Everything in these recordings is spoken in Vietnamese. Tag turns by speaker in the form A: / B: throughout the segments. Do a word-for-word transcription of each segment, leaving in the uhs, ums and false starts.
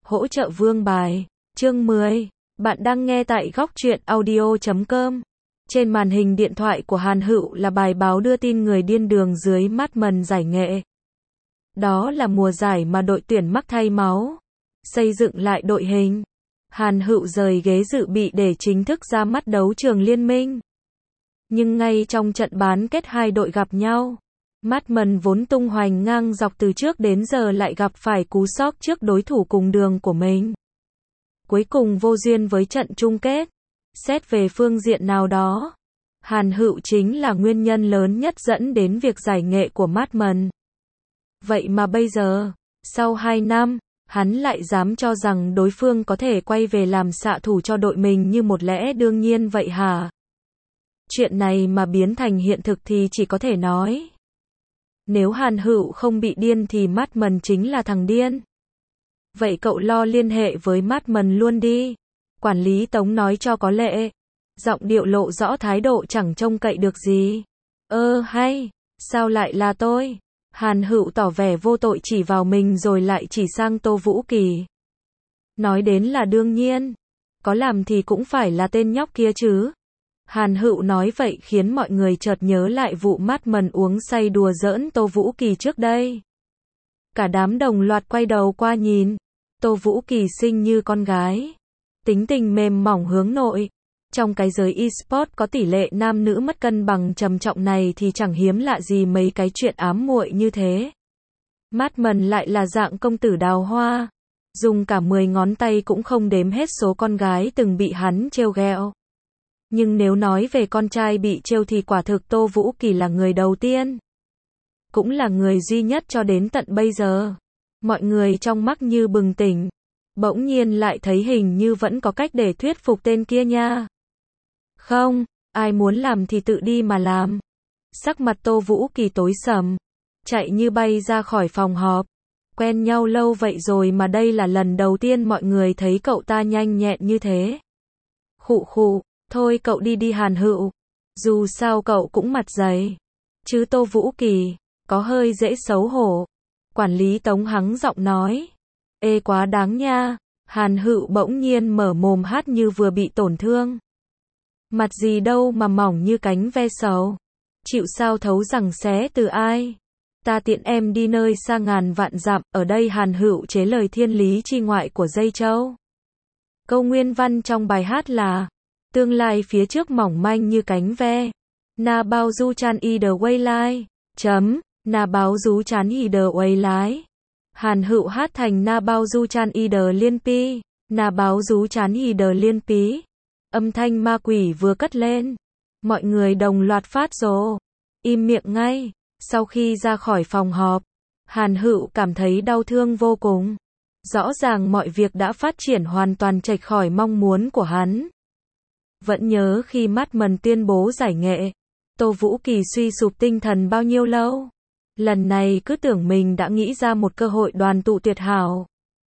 A: Hỗ trợ vương bài. Chương mười. Bạn đang nghe tại góc truyện audio chấm com. Trên màn hình điện thoại của Hàn Hựu là bài báo đưa tin người điên đường dưới mát mần giải nghệ. Đó là mùa giải mà đội tuyển mắc thay máu, xây dựng lại đội hình. Hàn Hựu rời ghế dự bị để chính thức ra mắt đấu trường liên minh. Nhưng ngay trong trận bán kết hai đội gặp nhau, Mát Mần vốn tung hoành ngang dọc từ trước đến giờ lại gặp phải cú sốc trước đối thủ cùng đường của mình. Cuối cùng vô duyên với trận chung kết. Xét về phương diện nào đó, Hàn Hựu chính là nguyên nhân lớn nhất dẫn đến việc giải nghệ của Mát Mần. Vậy mà bây giờ, sau hai năm, hắn lại dám cho rằng đối phương có thể quay về làm xạ thủ cho đội mình như một lẽ đương nhiên vậy hả? Chuyện này mà biến thành hiện thực thì chỉ có thể nói, nếu Hàn Hựu không bị điên thì Mát Mần chính là thằng điên. Vậy cậu lo liên hệ với Mát Mần luôn đi. Quản lý Tống nói cho có lệ. Giọng điệu lộ rõ thái độ chẳng trông cậy được gì. Ơ hay, sao lại là tôi? Hàn Hựu tỏ vẻ vô tội chỉ vào mình rồi lại chỉ sang Tô Vũ Kỳ. Nói đến là đương nhiên. Có làm thì cũng phải là tên nhóc kia chứ. Hàn Hựu nói vậy khiến mọi người chợt nhớ lại vụ Mát Mần uống say đùa giỡn Tô Vũ Kỳ trước đây. Cả đám đồng loạt quay đầu qua nhìn. Tô Vũ Kỳ xinh như con gái, tính tình mềm mỏng hướng nội. Trong cái giới e-sport có tỷ lệ nam nữ mất cân bằng trầm trọng này thì chẳng hiếm lạ gì mấy cái chuyện ám muội như thế. Mát Mần lại là dạng công tử đào hoa, dùng cả mười ngón tay cũng không đếm hết số con gái từng bị hắn trêu ghẹo. Nhưng nếu nói về con trai bị trêu thì quả thực Tô Vũ Kỳ là người đầu tiên, cũng là người duy nhất cho đến tận bây giờ. Mọi người trong mắt như bừng tỉnh, bỗng nhiên lại thấy hình như vẫn có cách để thuyết phục tên kia nha. Không, ai muốn làm thì tự đi mà làm. Sắc mặt Tô Vũ Kỳ tối sầm, chạy như bay ra khỏi phòng họp. Quen nhau lâu vậy rồi mà đây là lần đầu tiên mọi người thấy cậu ta nhanh nhẹn như thế. Khụ khụ, thôi cậu đi đi Hàn Hựu, dù sao cậu cũng mặt dày. Chứ Tô Vũ Kỳ, có hơi dễ xấu hổ. Quản lý Tống hắng giọng nói. Ê quá đáng nha. Hàn Hựu bỗng nhiên mở mồm hát như vừa bị tổn thương. Mặt gì đâu mà mỏng như cánh ve sầu. Chịu sao thấu rằng xé từ ai. Ta tiện em đi nơi xa ngàn vạn dặm. Ở đây Hàn Hựu chế lời thiên lý chi ngoại của Dây Châu. Câu nguyên văn trong bài hát là: tương lai phía trước mỏng manh như cánh ve. Na bao du chan y the way lai. Chấm. Na báo rú chán y đờ quay lái. Hàn Hựu hát thành Na bao du chan y đờ liên pi. Na báo rú chán y đờ liên pí. Âm thanh ma quỷ vừa cất lên, mọi người đồng loạt phát rồ, im miệng ngay. Sau khi ra khỏi phòng họp, Hàn Hựu cảm thấy đau thương vô cùng. Rõ ràng mọi việc đã phát triển hoàn toàn chệch khỏi mong muốn của hắn. Vẫn nhớ khi Mát Mần tuyên bố giải nghệ, Tô Vũ Kỳ suy sụp tinh thần bao nhiêu lâu. Lần này cứ tưởng mình đã nghĩ ra một cơ hội đoàn tụ tuyệt hảo.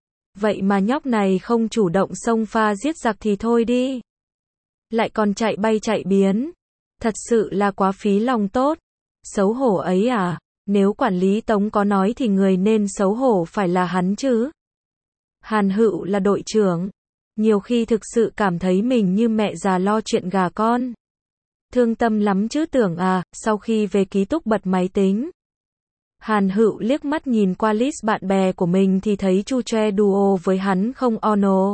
A: Vậy mà nhóc này không chủ động xông pha giết giặc thì thôi đi, lại còn chạy bay chạy biến. Thật sự là quá phí lòng tốt. Xấu hổ ấy à, nếu quản lý Tống có nói thì người nên xấu hổ phải là hắn chứ. Hàn Hựu là đội trưởng, nhiều khi thực sự cảm thấy mình như mẹ già lo chuyện gà con. Thương tâm lắm chứ tưởng à. Sau khi về ký túc bật máy tính, Hàn Hựu liếc mắt nhìn qua list bạn bè của mình thì thấy Chu Tre duo với hắn không ono.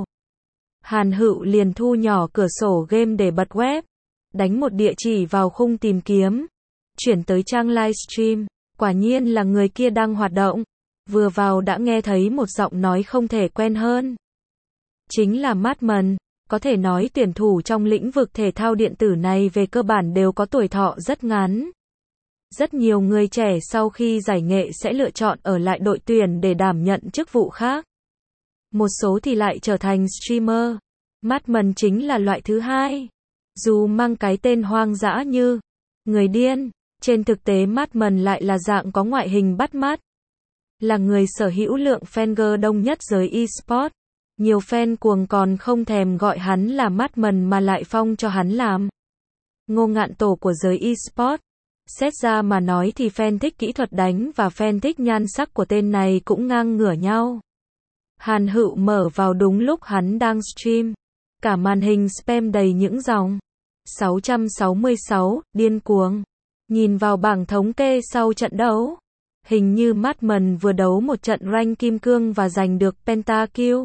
A: Hàn Hựu liền thu nhỏ cửa sổ game để bật web, đánh một địa chỉ vào khung tìm kiếm, chuyển tới trang livestream. Quả nhiên là người kia đang hoạt động. Vừa vào đã nghe thấy một giọng nói không thể quen hơn. Chính là Mát Mần. Có thể nói tuyển thủ trong lĩnh vực thể thao điện tử này về cơ bản đều có tuổi thọ rất ngắn. Rất nhiều người trẻ sau khi giải nghệ sẽ lựa chọn ở lại đội tuyển để đảm nhận chức vụ khác. Một số thì lại trở thành streamer. Mát Mần chính là loại thứ hai. Dù mang cái tên hoang dã như người điên, trên thực tế Mát Mần lại là dạng có ngoại hình bắt mắt. Là người sở hữu lượng fan đông nhất giới e-sport. Nhiều fan cuồng còn không thèm gọi hắn là Mát Mần mà lại phong cho hắn làm Ngô Ngạn Tổ của giới e-sport. Xét ra mà nói thì fan thích kỹ thuật đánh và fan thích nhan sắc của tên này cũng ngang ngửa nhau. Hàn Hựu mở vào đúng lúc hắn đang stream. Cả màn hình spam đầy những dòng. sáu trăm sáu mươi sáu, điên cuồng. Nhìn vào bảng thống kê sau trận đấu. Hình như Madman vừa đấu một trận rank kim cương và giành được pentakill.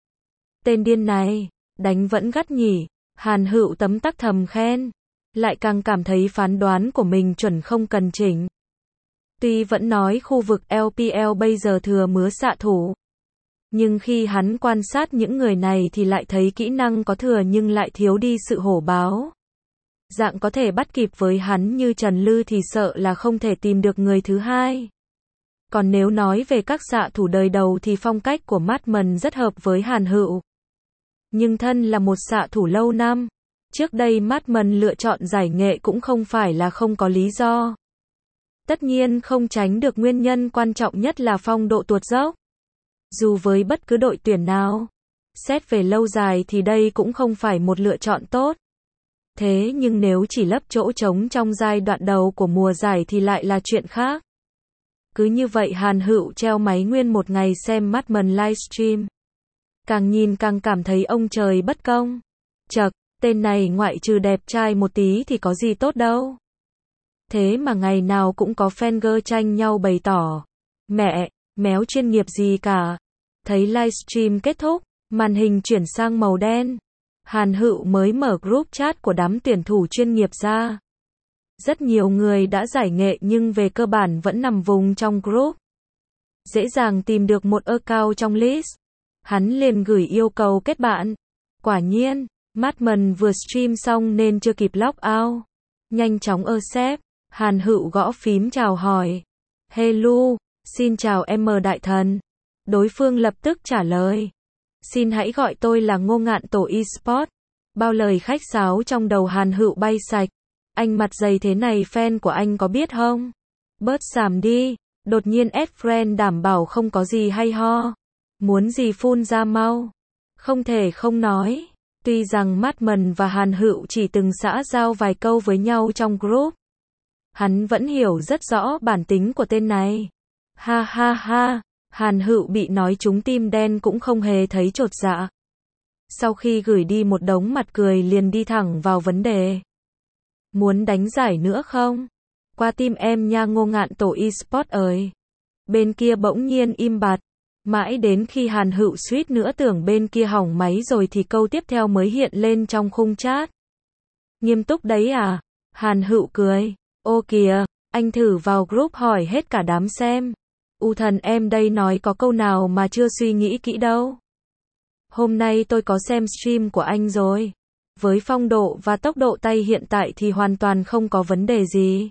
A: Tên điên này, đánh vẫn gắt nhỉ. Hàn Hựu tấm tắc thầm khen. Lại càng cảm thấy phán đoán của mình chuẩn không cần chỉnh. Tuy vẫn nói khu vực lờ pê lờ bây giờ thừa mứa xạ thủ. Nhưng khi hắn quan sát những người này thì lại thấy kỹ năng có thừa nhưng lại thiếu đi sự hổ báo. Dạng có thể bắt kịp với hắn như Trần Lư thì sợ là không thể tìm được người thứ hai. Còn nếu nói về các xạ thủ đời đầu thì phong cách của Madman rất hợp với Hàn Hựu. Nhưng thân là một xạ thủ lâu năm. Trước đây Madman lựa chọn giải nghệ cũng không phải là không có lý do. Tất nhiên không tránh được nguyên nhân quan trọng nhất là phong độ tuột dốc. Dù với bất cứ đội tuyển nào, xét về lâu dài thì đây cũng không phải một lựa chọn tốt. Thế nhưng nếu chỉ lấp chỗ trống trong giai đoạn đầu của mùa giải thì lại là chuyện khác. Cứ như vậy Hàn Hựu treo máy nguyên một ngày xem Madman livestream. Càng nhìn càng cảm thấy ông trời bất công. Chậc, tên này ngoại trừ đẹp trai một tí thì có gì tốt đâu. Thế mà ngày nào cũng có fan tranh nhau bày tỏ. Mẹ, méo chuyên nghiệp gì cả. Thấy livestream kết thúc, màn hình chuyển sang màu đen. Hàn Hựu mới mở group chat của đám tuyển thủ chuyên nghiệp ra. Rất nhiều người đã giải nghệ nhưng về cơ bản vẫn nằm vùng trong group. Dễ dàng tìm được một account trong list. Hắn liền gửi yêu cầu kết bạn. Quả nhiên, Madman vừa stream xong nên chưa kịp log out. Nhanh chóng accept. Hàn Hựu gõ phím chào hỏi. Hello, xin chào em đại thần. Đối phương lập tức trả lời. Xin hãy gọi tôi là Ngô Ngạn Tổ eSport. Bao lời khách sáo trong đầu Hàn Hựu bay sạch. Anh mặt dày thế này fan của anh có biết không? Bớt xàm đi. Đột nhiên add friend đảm bảo không có gì hay ho. Muốn gì phun ra mau. Không thể không nói. Tuy rằng Madman và Hàn Hựu chỉ từng xã giao vài câu với nhau trong group. Hắn vẫn hiểu rất rõ bản tính của tên này. Ha ha ha. Hàn Hựu bị nói trúng tim đen cũng không hề thấy chột dạ. Sau khi gửi đi một đống mặt cười liền đi thẳng vào vấn đề. Muốn đánh giải nữa không? Qua tim em nha Ngô Ngạn Tổ eSport ơi. Bên kia bỗng nhiên im bặt. Mãi đến khi Hàn Hựu suýt nữa tưởng bên kia hỏng máy rồi thì câu tiếp theo mới hiện lên trong khung chat. Nghiêm túc đấy à? Hàn Hựu cười. Ô kìa, anh thử vào group hỏi hết cả đám xem. U thần em đây nói có câu nào mà chưa suy nghĩ kỹ đâu. Hôm nay tôi có xem stream của anh rồi. Với phong độ và tốc độ tay hiện tại thì hoàn toàn không có vấn đề gì.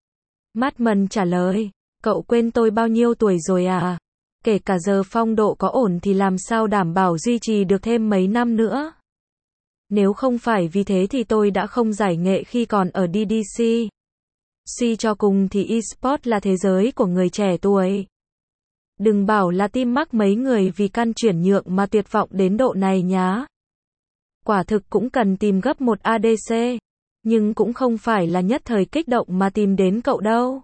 A: Madman trả lời. Cậu quên tôi bao nhiêu tuổi rồi à? Kể cả giờ phong độ có ổn thì làm sao đảm bảo duy trì được thêm mấy năm nữa. Nếu không phải vì thế thì tôi đã không giải nghệ khi còn ở đê đê xê. Suy cho cùng thì eSport là thế giới của người trẻ tuổi. Đừng bảo là tim mắc mấy người vì căn chuyển nhượng mà tuyệt vọng đến độ này nhá. Quả thực cũng cần tìm gấp một a đê xê. Nhưng cũng không phải là nhất thời kích động mà tìm đến cậu đâu.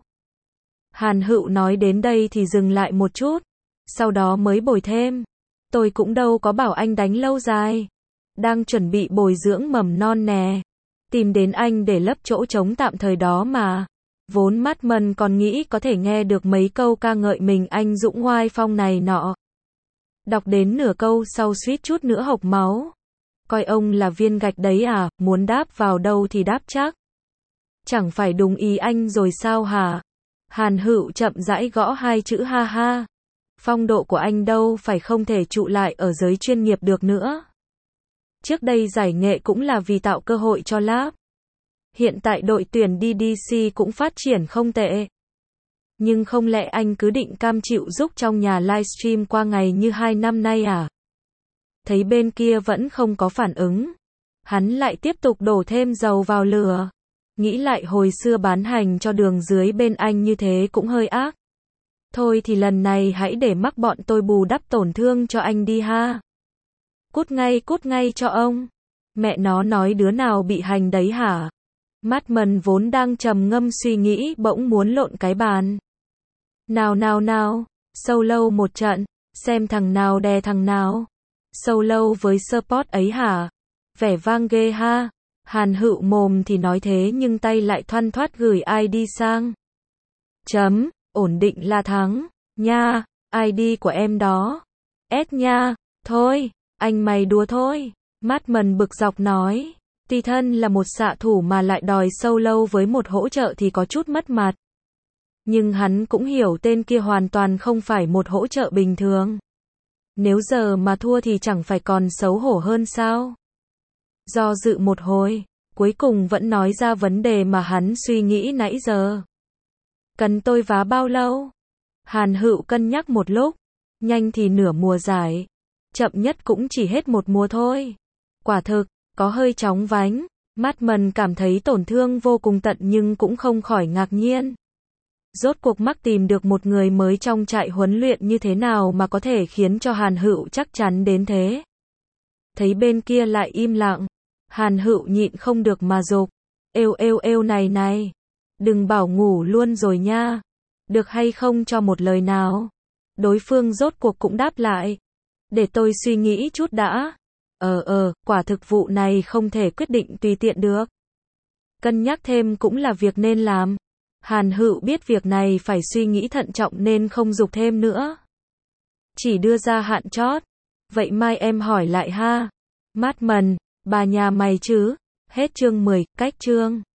A: Hàn Hựu nói đến đây thì dừng lại một chút. Sau đó mới bồi thêm. Tôi cũng đâu có bảo anh đánh lâu dài. Đang chuẩn bị bồi dưỡng mầm non nè. Tìm đến anh để lấp chỗ trống tạm thời đó mà. Vốn Madman còn nghĩ có thể nghe được mấy câu ca ngợi mình anh dũng oai phong này nọ. Đọc đến nửa câu sau suýt chút nữa hộc máu. Coi ông là viên gạch đấy à, muốn đáp vào đâu thì đáp chắc. Chẳng phải đúng ý anh rồi sao hả? Hàn Hựu chậm rãi gõ hai chữ ha ha. Phong độ của anh đâu phải không thể trụ lại ở giới chuyên nghiệp được nữa. Trước đây giải nghệ cũng là vì tạo cơ hội cho Lab. Hiện tại đội tuyển đê đê xê cũng phát triển không tệ. Nhưng không lẽ anh cứ định cam chịu giúp trong nhà livestream qua ngày như hai năm nay à? Thấy bên kia vẫn không có phản ứng. Hắn lại tiếp tục đổ thêm dầu vào lửa. Nghĩ lại hồi xưa bán hành cho đường dưới bên anh như thế cũng hơi ác. Thôi thì lần này hãy để mắc bọn tôi bù đắp tổn thương cho anh đi ha. Cút ngay cút ngay cho ông. Mẹ nó nói đứa nào bị hành đấy hả? Madman vốn đang trầm ngâm suy nghĩ bỗng muốn lộn cái bàn. Nào nào nào, solo một trận. Xem thằng nào đè thằng nào. Solo với support ấy hả? Vẻ vang ghê ha. Hàn Hựu mồm thì nói thế nhưng tay lại thoăn thoắt gửi i đê sang. Chấm, ổn định là thắng. Nha, i đê của em đó. S nha, thôi, anh mày đùa thôi. Madman bực dọc nói. Ti thân là một xạ thủ mà lại đòi solo với một hỗ trợ thì có chút mất mặt. Nhưng hắn cũng hiểu tên kia hoàn toàn không phải một hỗ trợ bình thường. Nếu giờ mà thua thì chẳng phải còn xấu hổ hơn sao? Do dự một hồi, cuối cùng vẫn nói ra vấn đề mà hắn suy nghĩ nãy giờ. Cần tôi vá bao lâu? Hàn Hựu cân nhắc một lúc. Nhanh thì nửa mùa giải. Chậm nhất cũng chỉ hết một mùa thôi. Quả thực, có hơi chóng vánh. Madman cảm thấy tổn thương vô cùng tận nhưng cũng không khỏi ngạc nhiên. Rốt cuộc mắc tìm được một người mới trong trại huấn luyện như thế nào mà có thể khiến cho Hàn Hựu chắc chắn đến thế. Thấy bên kia lại im lặng. Hàn Hựu nhịn không được mà dục. Êu êu êu này này. Đừng bảo ngủ luôn rồi nha. Được hay không cho một lời nào. Đối phương rốt cuộc cũng đáp lại. Để tôi suy nghĩ chút đã. Ờ ờ, quả thực vụ này không thể quyết định tùy tiện được. Cân nhắc thêm cũng là việc nên làm. Hàn Hựu biết việc này phải suy nghĩ thận trọng nên không dục thêm nữa. Chỉ đưa ra hạn chót. Vậy mai em hỏi lại ha. Madman, bà nhà mày chứ. Hết chương mười, cách chương.